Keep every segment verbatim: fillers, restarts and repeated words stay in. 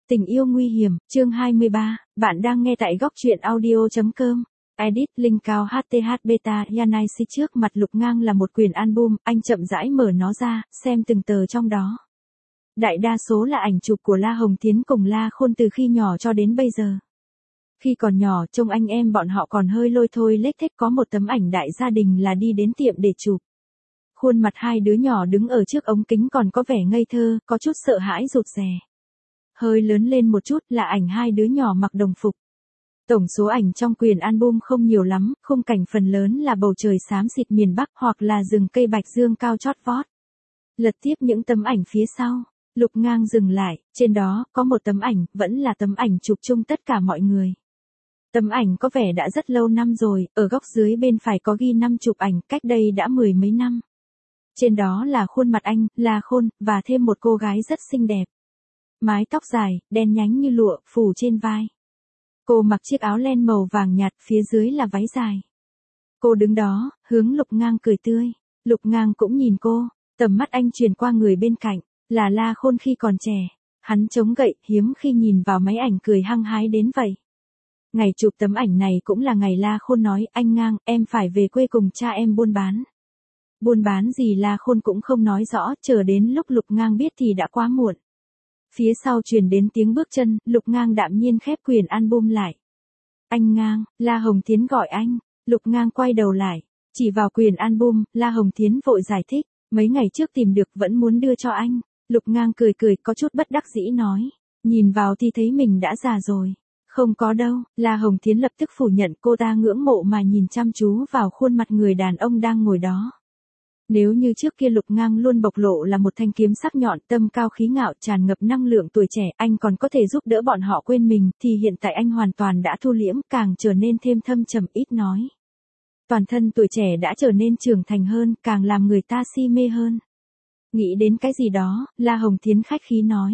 Tình yêu nguy hiểm, chương hai mươi ba, bạn đang nghe tại góc truyện audio.com. Edit, link cao hát tê hát beta, Yanai trước mặt Lục Ngang là một quyển album, anh chậm rãi mở nó ra, xem từng tờ trong đó. Đại đa số là ảnh chụp của La Hồng Thiến cùng La Khôn từ khi nhỏ cho đến bây giờ. Khi còn nhỏ, trông anh em bọn họ còn hơi lôi thôi lếch thếch, có một tấm ảnh đại gia đình là đi đến tiệm để chụp. Khuôn mặt hai đứa nhỏ đứng ở trước ống kính còn có vẻ ngây thơ, có chút sợ hãi rụt rè. Hơi lớn lên một chút là ảnh hai đứa nhỏ mặc đồng phục. Tổng số ảnh trong quyển album không nhiều lắm, khung cảnh phần lớn là bầu trời xám xịt miền Bắc hoặc là rừng cây bạch dương cao chót vót. Lật tiếp những tấm ảnh phía sau, Lục Ngang dừng lại, trên đó có một tấm ảnh, vẫn là tấm ảnh chụp chung tất cả mọi người. Tấm ảnh có vẻ đã rất lâu năm rồi, ở góc dưới bên phải có ghi năm chụp ảnh cách đây đã mười mấy năm. Trên đó là khuôn mặt anh, La Khôn, và thêm một cô gái rất xinh đẹp. Mái tóc dài, đen nhánh như lụa, phủ trên vai. Cô mặc chiếc áo len màu vàng nhạt, phía dưới là váy dài. Cô đứng đó, hướng Lục Ngang cười tươi. Lục Ngang cũng nhìn cô, tầm mắt anh truyền qua người bên cạnh, là La Khôn khi còn trẻ. Hắn chống gậy, hiếm khi nhìn vào máy ảnh cười hăng hái đến vậy. Ngày chụp tấm ảnh này cũng là ngày La Khôn nói, anh Ngang, em phải về quê cùng cha em buôn bán. Buôn bán gì La Khôn cũng không nói rõ, chờ đến lúc Lục Ngang biết thì đã quá muộn. Phía sau truyền đến tiếng bước chân, Lục Ngang đạm nhiên khép quyển album lại. Anh Ngang, La Hồng Thiến gọi anh. Lục Ngang quay đầu lại, chỉ vào quyển album, La Hồng Thiến vội giải thích, mấy ngày trước tìm được vẫn muốn đưa cho anh. Lục Ngang cười cười, có chút bất đắc dĩ nói, nhìn vào thì thấy mình đã già rồi. Không có đâu, La Hồng Thiến lập tức phủ nhận, cô ta ngưỡng mộ mà nhìn chăm chú vào khuôn mặt người đàn ông đang ngồi đó. Nếu như trước kia Lục Ngang luôn bộc lộ là một thanh kiếm sắc nhọn, tâm cao khí ngạo, tràn ngập năng lượng tuổi trẻ, anh còn có thể giúp đỡ bọn họ quên mình, thì hiện tại anh hoàn toàn đã thu liễm, càng trở nên thêm thâm trầm ít nói. Toàn thân tuổi trẻ đã trở nên trưởng thành hơn, càng làm người ta si mê hơn. Nghĩ đến cái gì đó, La Hồng Thiến khách khí nói.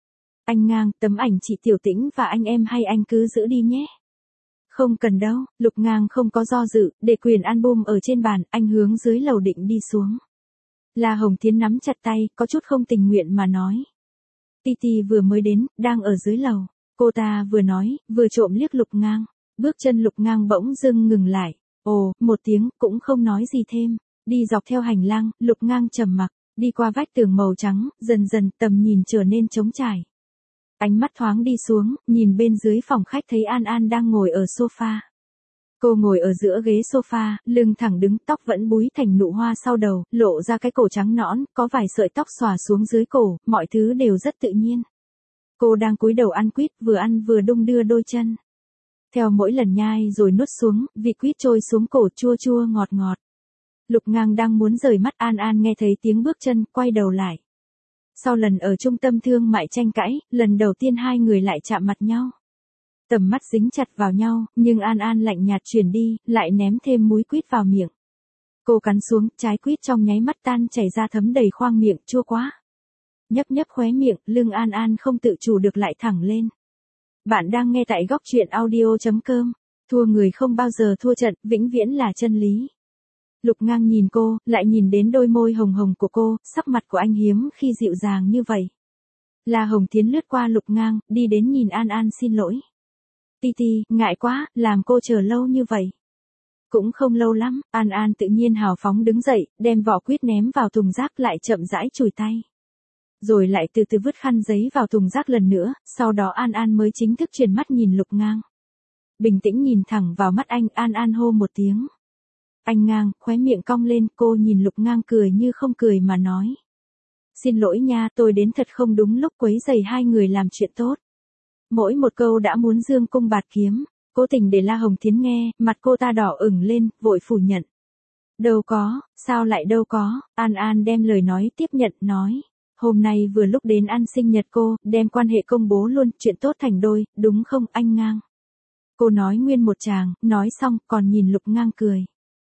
Anh Ngang, tấm ảnh chị Tiểu Tĩnh và anh em hay anh cứ giữ đi nhé. Không cần đâu, Lục Ngang không có do dự, để quyển album ở trên bàn, anh hướng dưới lầu định đi xuống. La Hồng Thiến nắm chặt tay, có chút không tình nguyện mà nói. Titi vừa mới đến, đang ở dưới lầu. Cô ta vừa nói, vừa trộm liếc Lục Ngang. Bước chân Lục Ngang bỗng dưng ngừng lại. Ồ, một tiếng, cũng không nói gì thêm. Đi dọc theo hành lang, Lục Ngang trầm mặc, đi qua vách tường màu trắng, dần dần tầm nhìn trở nên trống trải. Ánh mắt thoáng đi xuống, nhìn bên dưới phòng khách thấy An An đang ngồi ở sofa. Cô ngồi ở giữa ghế sofa, lưng thẳng đứng, tóc vẫn búi thành nụ hoa sau đầu, lộ ra cái cổ trắng nõn, có vài sợi tóc xòa xuống dưới cổ, mọi thứ đều rất tự nhiên. Cô đang cúi đầu ăn quýt, vừa ăn vừa đung đưa đôi chân. Theo mỗi lần nhai rồi nuốt xuống, vị quýt trôi xuống cổ chua chua ngọt ngọt. Lục Ngang đang muốn rời mắt, An An nghe thấy tiếng bước chân, quay đầu lại. Sau lần ở trung tâm thương mại tranh cãi, lần đầu tiên hai người lại chạm mặt nhau. Tầm mắt dính chặt vào nhau, nhưng An An lạnh nhạt chuyển đi, lại ném thêm múi quýt vào miệng. Cô cắn xuống, trái quýt trong nháy mắt tan chảy ra thấm đầy khoang miệng, chua quá. Nhấp nhấp khóe miệng, lưng An An không tự chủ được lại thẳng lên. Bạn đang nghe tại góc truyện audio.com. Thua người không bao giờ thua trận, vĩnh viễn là chân lý. Lục Ngang nhìn cô, lại nhìn đến đôi môi hồng hồng của cô, sắc mặt của anh hiếm khi dịu dàng như vậy. La Hồng Thiến lướt qua Lục Ngang, đi đến nhìn An An xin lỗi. Titi, ngại quá, làm cô chờ lâu như vậy. Cũng không lâu lắm, An An tự nhiên hào phóng đứng dậy, đem vỏ quýt ném vào thùng rác lại chậm rãi chùi tay. Rồi lại từ từ vứt khăn giấy vào thùng rác lần nữa, sau đó An An mới chính thức chuyển mắt nhìn Lục Ngang. Bình tĩnh nhìn thẳng vào mắt anh, An An hô một tiếng. Anh Ngang, khóe miệng cong lên, cô nhìn Lục Ngang cười như không cười mà nói. Xin lỗi nha, tôi đến thật không đúng lúc quấy rầy hai người làm chuyện tốt. Mỗi một câu đã muốn dương cung bạt kiếm, cố tình để La Hồng Thiến nghe, mặt cô ta đỏ ửng lên, vội phủ nhận. Đâu có, sao lại đâu có, An An đem lời nói tiếp nhận, nói. Hôm nay vừa lúc đến ăn sinh nhật cô, đem quan hệ công bố luôn, chuyện tốt thành đôi, đúng không anh Ngang? Cô nói nguyên một tràng, nói xong, còn nhìn Lục Ngang cười.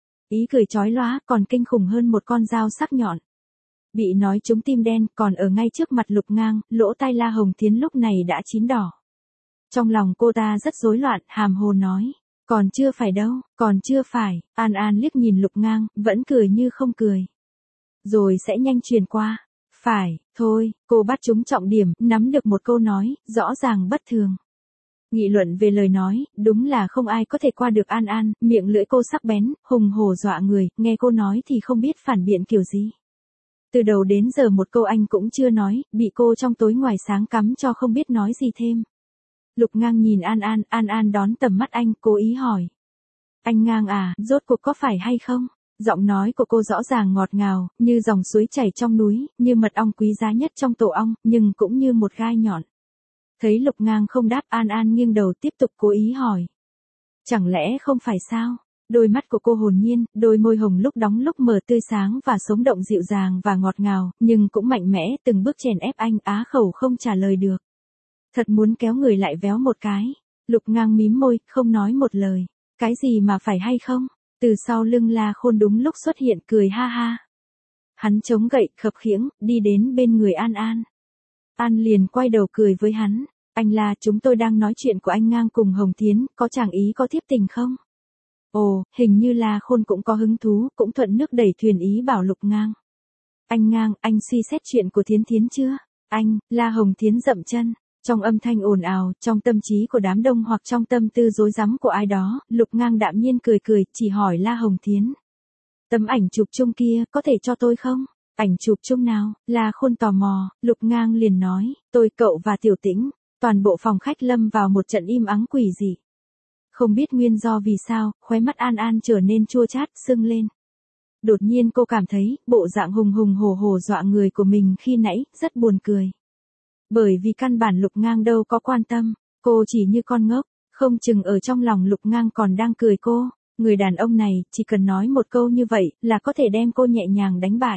Ý cười chói lóa, còn kinh khủng hơn một con dao sắc nhọn. Bị nói trúng tim đen, còn ở ngay trước mặt Lục Ngang, lỗ tai La Hồng Thiến lúc này đã chín đỏ. Trong lòng cô ta rất rối loạn, hàm hồ nói. Còn chưa phải đâu, còn chưa phải, An An liếc nhìn Lục Ngang, vẫn cười như không cười. Rồi sẽ nhanh truyền qua. Phải, thôi, cô bắt chúng trọng điểm, nắm được một câu nói, rõ ràng bất thường. Nghị luận về lời nói, đúng là không ai có thể qua được An An, miệng lưỡi cô sắc bén, hùng hổ dọa người, nghe cô nói thì không biết phản biện kiểu gì. Từ đầu đến giờ một câu anh cũng chưa nói, bị cô trong tối ngoài sáng cắm cho không biết nói gì thêm. Lục Ngang nhìn An An, An An đón tầm mắt anh, cố ý hỏi. Anh Ngang à, rốt cuộc có phải hay không? Giọng nói của cô rõ ràng ngọt ngào, như dòng suối chảy trong núi, như mật ong quý giá nhất trong tổ ong, nhưng cũng như một gai nhọn. Thấy Lục Ngang không đáp, An An nghiêng đầu tiếp tục cố ý hỏi. Chẳng lẽ không phải sao? Đôi mắt của cô hồn nhiên, đôi môi hồng lúc đóng lúc mở tươi sáng và sống động dịu dàng và ngọt ngào, nhưng cũng mạnh mẽ từng bước chèn ép anh, á khẩu không trả lời được. Thật muốn kéo người lại véo một cái. Lục Ngang mím môi, không nói một lời. Cái gì mà phải hay không? Từ sau lưng La Khôn đúng lúc xuất hiện cười ha ha. Hắn chống gậy, khập khiễng, đi đến bên người An An. An liền quay đầu cười với hắn. Anh La, chúng tôi đang nói chuyện của anh Ngang cùng Hồng Thiến, có chàng ý có thiếp tình không? Ồ, hình như La Khôn cũng có hứng thú, cũng thuận nước đẩy thuyền ý bảo Lục Ngang. Anh Ngang, anh suy xét chuyện của Thiến Thiến chưa? Anh, La Hồng Thiến dậm chân. Trong âm thanh ồn ào, trong tâm trí của đám đông hoặc trong tâm tư rối rắm của ai đó, Lục Ngang đạm nhiên cười cười, chỉ hỏi La Hồng Thiến. Tấm ảnh chụp chung kia, có thể cho tôi không? Ảnh chụp chung nào? La Khôn tò mò, Lục Ngang liền nói, tôi, cậu và Tiểu Tĩnh. Toàn bộ phòng khách lâm vào một trận im ắng quỷ dị. Không biết nguyên do vì sao, khóe mắt An An trở nên chua chát, sưng lên. Đột nhiên cô cảm thấy, bộ dạng hùng hùng hổ hổ dọa người của mình khi nãy, rất buồn cười. Bởi vì căn bản Lục Ngang đâu có quan tâm, cô chỉ như con ngốc, không chừng ở trong lòng Lục Ngang còn đang cười cô. Người đàn ông này, chỉ cần nói một câu như vậy, là có thể đem cô nhẹ nhàng đánh bại.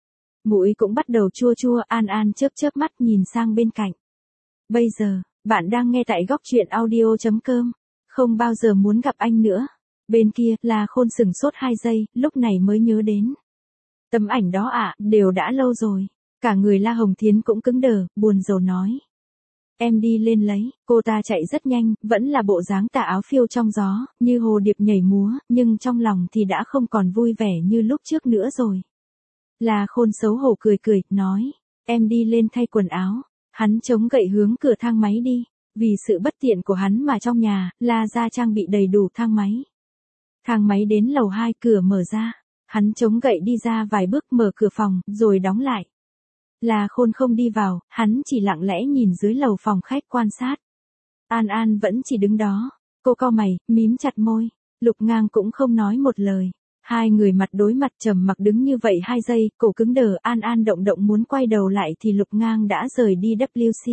Mũi cũng bắt đầu chua chua, An An chớp chớp mắt nhìn sang bên cạnh. Bây giờ, bạn đang nghe tại góc truyện audio chấm com. Không bao giờ muốn gặp anh nữa. Bên kia, La Khôn sừng sốt hai giây, lúc này mới nhớ đến. Tấm ảnh đó ạ, à, đều đã lâu rồi. Cả người La Hồng Thiến cũng cứng đờ, buồn rầu nói. Em đi lên lấy, cô ta chạy rất nhanh, vẫn là bộ dáng tà áo phiêu trong gió, như hồ điệp nhảy múa, nhưng trong lòng thì đã không còn vui vẻ như lúc trước nữa rồi. La Khôn xấu hổ cười cười, nói. Em đi lên thay quần áo. Hắn chống gậy hướng cửa thang máy đi. Vì sự bất tiện của hắn mà trong nhà, La gia trang bị đầy đủ thang máy. Thang máy đến lầu hai, cửa mở ra. Hắn chống gậy đi ra vài bước, mở cửa phòng, rồi đóng lại. La Khôn không đi vào, hắn chỉ lặng lẽ nhìn dưới lầu phòng khách quan sát. An An vẫn chỉ đứng đó. Cô cau mày, mím chặt môi. Lục Ngang cũng không nói một lời. Hai người mặt đối mặt trầm mặc đứng như vậy hai giây, cổ cứng đờ, An An động động muốn quay đầu lại thì Lục Ngang đã rời đi W C.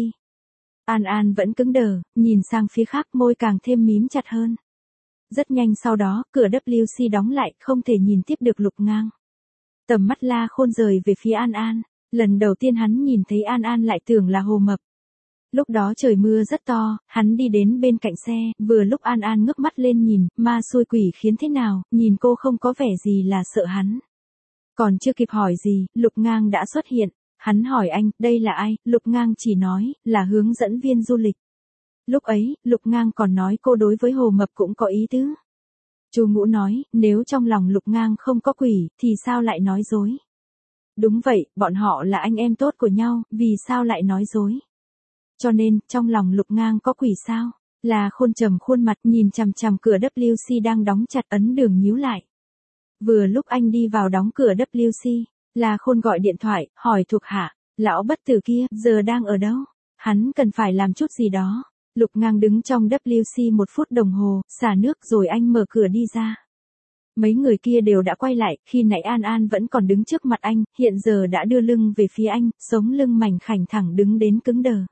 An An vẫn cứng đờ, nhìn sang phía khác, môi càng thêm mím chặt hơn. Rất nhanh sau đó, cửa W C đóng lại, không thể nhìn tiếp được Lục Ngang. Tầm mắt La Khôn rời về phía An An. Lần đầu tiên hắn nhìn thấy An An lại tưởng là Hồ Mập. Lúc đó trời mưa rất to, hắn đi đến bên cạnh xe, vừa lúc An An ngước mắt lên nhìn, ma xui quỷ khiến thế nào, nhìn cô không có vẻ gì là sợ hắn. Còn chưa kịp hỏi gì, Lục Ngang đã xuất hiện. Hắn hỏi anh, đây là ai? Lục Ngang chỉ nói, là hướng dẫn viên du lịch. Lúc ấy, Lục Ngang còn nói cô đối với Hồ Mập cũng có ý tứ. Chu Ngũ nói, nếu trong lòng Lục Ngang không có quỷ, thì sao lại nói dối? Đúng vậy, bọn họ là anh em tốt của nhau, vì sao lại nói dối? Cho nên, trong lòng Lục Ngang có quỷ sao? La Khôn trầm khuôn mặt nhìn chằm chằm cửa W C đang đóng chặt, ấn đường nhíu lại. Vừa lúc anh đi vào đóng cửa W C, La Khôn gọi điện thoại, hỏi thuộc hạ, lão bất tử kia, giờ đang ở đâu? Hắn cần phải làm chút gì đó. Lục Ngang đứng trong W C một phút đồng hồ, xả nước rồi anh mở cửa đi ra. Mấy người kia đều đã quay lại, khi nãy An An vẫn còn đứng trước mặt anh, hiện giờ đã đưa lưng về phía anh, sống lưng mảnh khảnh thẳng đứng đến cứng đờ.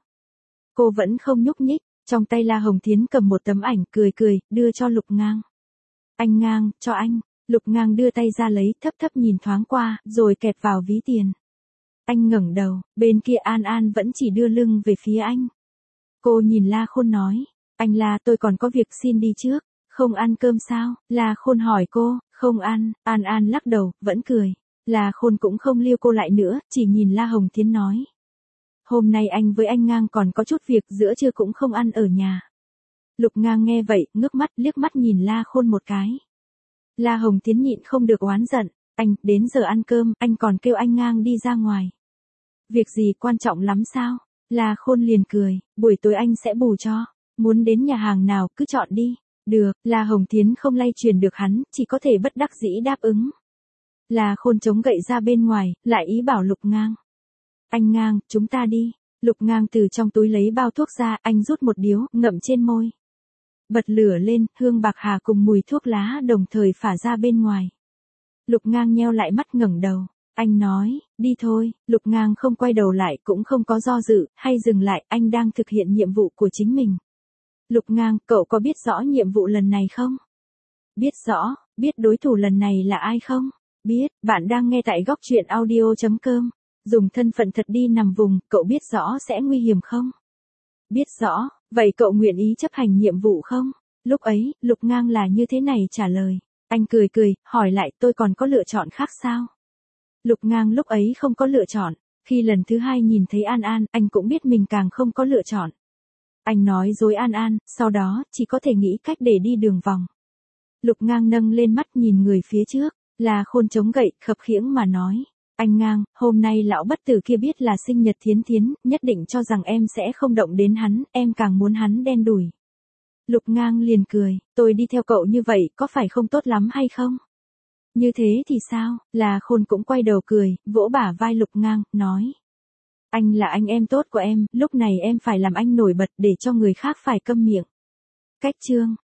Cô vẫn không nhúc nhích, trong tay La Hồng Thiến cầm một tấm ảnh, cười cười, đưa cho Lục Ngang. Anh Ngang, cho anh. Lục Ngang đưa tay ra lấy, thấp thấp nhìn thoáng qua, rồi kẹp vào ví tiền. Anh ngẩng đầu, bên kia An An vẫn chỉ đưa lưng về phía anh. Cô nhìn La Khôn nói, anh La, tôi còn có việc xin đi trước. Không ăn cơm sao? La Khôn hỏi cô, không ăn. An An lắc đầu, vẫn cười. La Khôn cũng không lưu cô lại nữa, chỉ nhìn La Hồng Thiến nói. Hôm nay anh với anh Ngang còn có chút việc, giữa trưa cũng không ăn ở nhà. Lục Ngang nghe vậy, ngước mắt, liếc mắt nhìn La Khôn một cái. La Hồng Thiến nhịn không được oán giận. Anh, đến giờ ăn cơm, anh còn kêu anh Ngang đi ra ngoài. Việc gì quan trọng lắm sao? La Khôn liền cười, buổi tối anh sẽ bù cho. Muốn đến nhà hàng nào cứ chọn đi. Được, La Hồng Thiến không lay truyền được hắn, chỉ có thể bất đắc dĩ đáp ứng. La Khôn chống gậy ra bên ngoài, lại ý bảo Lục Ngang. Anh Ngang, chúng ta đi. Lục Ngang từ trong túi lấy bao thuốc ra, anh rút một điếu, ngậm trên môi. Bật lửa lên, hương bạc hà cùng mùi thuốc lá đồng thời phả ra bên ngoài. Lục Ngang nheo lại mắt ngẩng đầu. Anh nói, đi thôi. Lục Ngang không quay đầu lại, cũng không có do dự, hay dừng lại, anh đang thực hiện nhiệm vụ của chính mình. Lục Ngang, cậu có biết rõ nhiệm vụ lần này không? Biết rõ, biết đối thủ lần này là ai không? Biết, bạn đang nghe tại góc truyện audio chấm com. Dùng thân phận thật đi nằm vùng, cậu biết rõ sẽ nguy hiểm không? Biết rõ, vậy cậu nguyện ý chấp hành nhiệm vụ không? Lúc ấy, Lục Ngang là như thế này trả lời. Anh cười cười, hỏi lại tôi còn có lựa chọn khác sao? Lục Ngang lúc ấy không có lựa chọn. Khi lần thứ hai nhìn thấy An An, anh cũng biết mình càng không có lựa chọn. Anh nói dối An An, sau đó, chỉ có thể nghĩ cách để đi đường vòng. Lục Ngang nâng lên mắt nhìn người phía trước, La Khôn chống gậy, khập khiễng mà nói. Anh Ngang, hôm nay lão bất tử kia biết là sinh nhật Thiến Thiến, nhất định cho rằng em sẽ không động đến hắn, em càng muốn hắn đen đủi. Lục Ngang liền cười, tôi đi theo cậu như vậy, có phải không tốt lắm hay không? Như thế thì sao? La Khôn cũng quay đầu cười, vỗ bả vai Lục Ngang, nói. Anh là anh em tốt của em, lúc này em phải làm anh nổi bật để cho người khác phải câm miệng. Cách chương